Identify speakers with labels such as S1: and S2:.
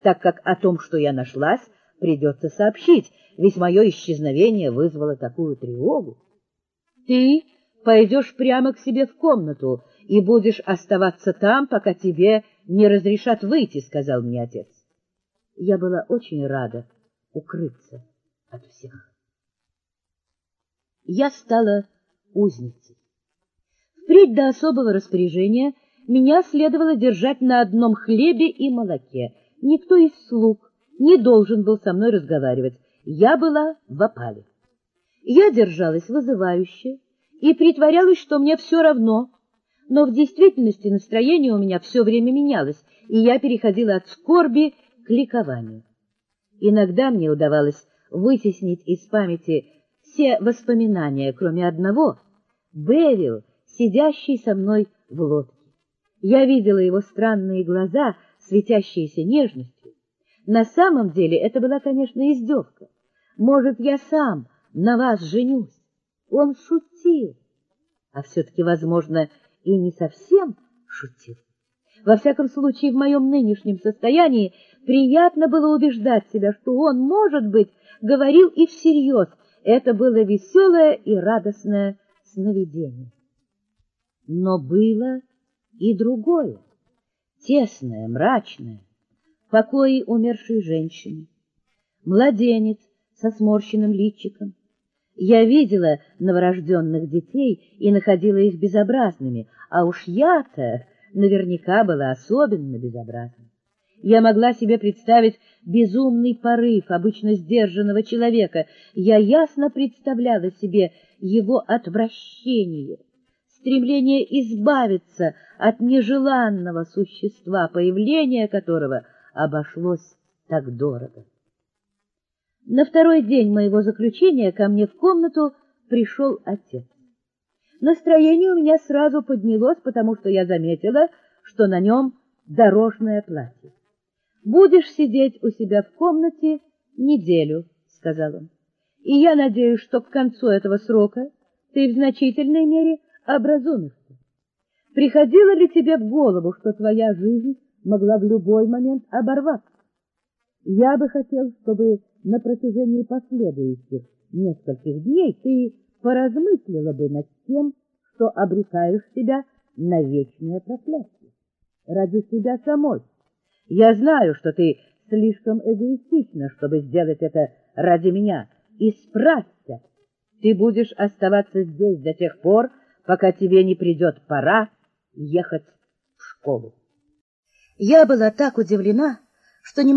S1: так как о том, что я нашлась, придется сообщить, ведь мое исчезновение вызвало такую тревогу. Ты пойдешь прямо к себе в комнату и будешь оставаться там, пока тебе не разрешат выйти, — сказал мне отец. Я была очень рада укрыться от всех. Я стала узницей. Впредь до особого распоряжения меня следовало держать на одном хлебе и молоке. Никто из слуг не должен был со мной разговаривать. Я была в опале. Я держалась вызывающе и притворялась, что мне все равно, но в действительности настроение у меня все время менялось, и я переходила от скорби к ликованию. Иногда мне удавалось вытеснить из памяти все воспоминания, кроме одного — Бевил, сидящий со мной в лодке. Я видела его странные глаза, светящиеся нежностью. На самом деле это была, конечно, издевка. Может, я сам на вас женюсь. Он шутил, а все-таки, возможно, и не совсем шутил. Во всяком случае, в моем нынешнем состоянии приятно было убеждать себя, что он, может быть, говорил и всерьез. Это было веселое и радостное сновидение. Но было и другое, тесное, мрачное, покои умершей женщины, младенец со сморщенным личиком. Я видела новорожденных детей и находила их безобразными, а уж я-то наверняка была особенно безобразной. Я могла себе представить безумный порыв обычно сдержанного человека. Я ясно представляла себе его отвращение, стремление избавиться от нежеланного существа, появление которого обошлось так дорого. На второй день моего заключения ко мне в комнату пришел отец. Настроение у меня сразу поднялось, потому что я заметила, что на нем дорожное платье. «Будешь сидеть у себя в комнате неделю», — сказал он, — «и я надеюсь, что к концу этого срока ты в значительной мере образумишься. Приходило ли тебе в голову, что твоя жизнь могла в любой момент оборваться? Я бы хотел, чтобы на протяжении последующих нескольких дней ты поразмыслила бы над тем, что обрекаешь себя на вечное проклятие. Ради себя самой. Я знаю, что ты слишком эгоистична, чтобы сделать это ради меня. Исправься. Ты будешь оставаться здесь до тех пор, пока тебе не придет пора ехать в школу». Я была так удивлена, что не